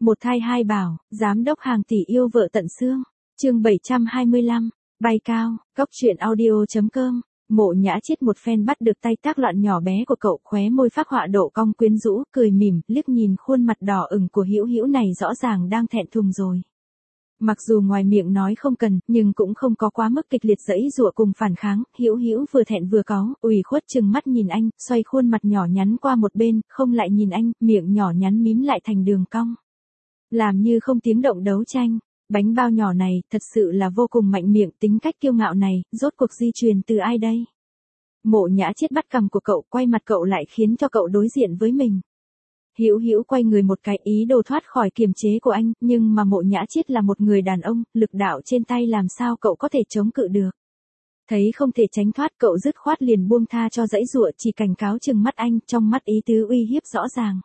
Một thai hai bảo, giám đốc hàng tỷ yêu vợ tận xương. Chương 725, bay cao, góc truyện audio.com. Mộ Nhã Chiết một phen bắt được tay tác loạn nhỏ bé của cậu, khóe môi phác họa độ cong quyến rũ, cười mỉm, liếc nhìn khuôn mặt đỏ ửng của Hữu Hữu này rõ ràng đang thẹn thùng rồi. Mặc dù ngoài miệng nói không cần, nhưng cũng không có quá mức kịch liệt giãy giụa cùng phản kháng. Hữu Hữu vừa thẹn vừa cáu, ủy khuất trừng mắt nhìn anh, xoay khuôn mặt nhỏ nhắn qua một bên, không lại nhìn anh, miệng nhỏ nhắn mím lại thành đường cong. Làm như không tiếng động đấu tranh. Bánh bao nhỏ này, thật sự là vô cùng mạnh miệng, tính cách kiêu ngạo này, rốt cuộc di truyền từ ai đây? Mộ Nhã Chiết bắt cằm của cậu, quay mặt cậu lại khiến cho cậu đối diện với mình. Hữu Hữu quay người một cái, ý đồ thoát khỏi kiềm chế của anh, nhưng mà Mộ Nhã Chiết là một người đàn ông, lực đạo trên tay làm sao cậu có thể chống cự được. Thấy không thể tránh thoát, cậu dứt khoát liền buông tha cho giãy giụa, chỉ cảnh cáo trừng mắt anh, trong mắt ý tứ uy hiếp rõ ràng.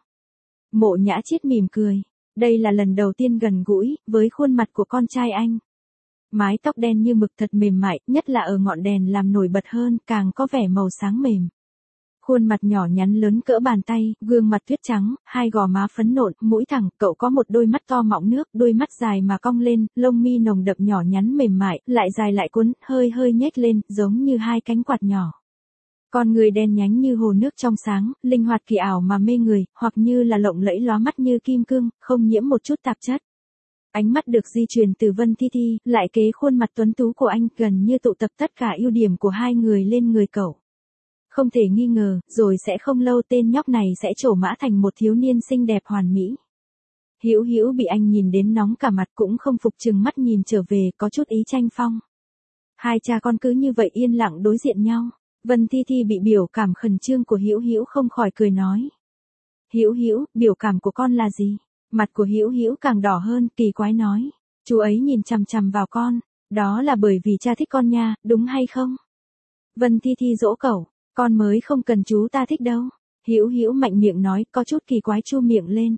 Mộ Nhã Chiết mỉm cười. Đây là lần đầu tiên gần gũi với khuôn mặt của con trai anh. Mái tóc đen như mực thật mềm mại, nhất là ở ngọn đèn làm nổi bật hơn, càng có vẻ màu sáng mềm. Khuôn mặt nhỏ nhắn lớn cỡ bàn tay, gương mặt tuyết trắng, hai gò má phấn nộn, mũi thẳng, cậu có một đôi mắt to mọng nước, đôi mắt dài mà cong lên, lông mi nồng đậm nhỏ nhắn mềm mại, lại dài lại cuốn, hơi hơi nhếch lên, giống như hai cánh quạt nhỏ. Con người đen nhánh như hồ nước trong sáng, linh hoạt kỳ ảo mà mê người, hoặc như là lộng lẫy lóa mắt như kim cương, không nhiễm một chút tạp chất. Ánh mắt được di truyền từ Vân Thi Thi, lại kế khuôn mặt tuấn tú của anh, gần như tụ tập tất cả ưu điểm của hai người lên người cậu. Không thể nghi ngờ, rồi sẽ không lâu tên nhóc này sẽ trổ mã thành một thiếu niên xinh đẹp hoàn mỹ. Hữu Hữu bị anh nhìn đến nóng cả mặt, cũng không phục, trừng mắt nhìn trở về, có chút ý tranh phong. Hai cha con cứ như vậy yên lặng đối diện nhau. Vân Thi Thi bị biểu cảm khẩn trương của Hữu Hữu không khỏi cười nói. Hữu Hữu, biểu cảm của con là gì? Mặt của Hữu Hữu càng đỏ hơn, kỳ quái nói. Chú ấy nhìn chằm chằm vào con, đó là bởi vì cha thích con nha, đúng hay không? Vân Thi Thi dỗ cậu, con mới không cần chú ta thích đâu. Hữu Hữu mạnh miệng nói, có chút kỳ quái chu miệng lên.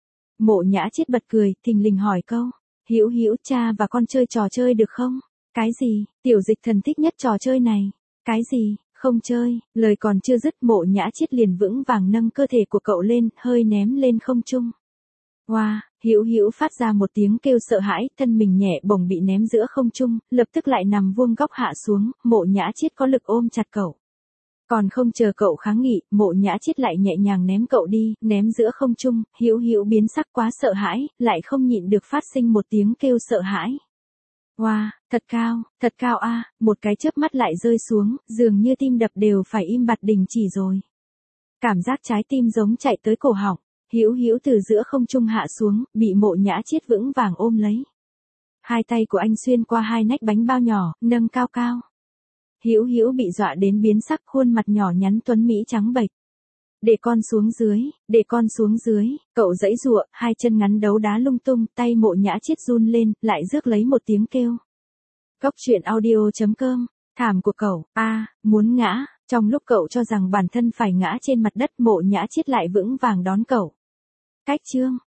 Mộ Nhã Chiết bật cười, thình lình hỏi câu. Hữu Hữu, cha và con chơi trò chơi được không? Cái gì? Tiểu Dịch Thần thích nhất trò chơi này. Cái gì? Không chơi. Lời còn chưa dứt, Mộ Nhã Chiết liền vững vàng nâng cơ thể của cậu lên, hơi ném lên không trung. Wow, Hữu Hữu phát ra một tiếng kêu sợ hãi, thân mình nhẹ bổng bị ném giữa không trung, lập tức lại nằm vuông góc hạ xuống. Mộ Nhã Chiết có lực ôm chặt cậu. Còn không chờ cậu kháng nghị, Mộ Nhã Chiết lại nhẹ nhàng ném cậu đi, ném giữa không trung. Hữu Hữu biến sắc quá sợ hãi, lại không nhịn được phát sinh một tiếng kêu sợ hãi. Wow, thật cao a, một cái chớp mắt lại rơi xuống, dường như tim đập đều phải im bặt đình chỉ rồi. Cảm giác trái tim giống chạy tới cổ họng. Hữu Hữu từ giữa không trung hạ xuống, bị Mộ Nhã Chiết vững vàng ôm lấy. Hai tay của anh xuyên qua hai nách bánh bao nhỏ, nâng cao cao. Hữu Hữu bị dọa đến biến sắc, khuôn mặt nhỏ nhắn tuấn mỹ trắng bệch. Để con xuống dưới, cậu giãy giụa, hai chân ngắn đấu đá lung tung, tay Mộ Nhã Chiết run lên, lại rước lấy một tiếng kêu. Góc truyện audio.com, thảm của cậu, muốn ngã, trong lúc cậu cho rằng bản thân phải ngã trên mặt đất, Mộ Nhã Chiết lại vững vàng đón cậu. Cách chương.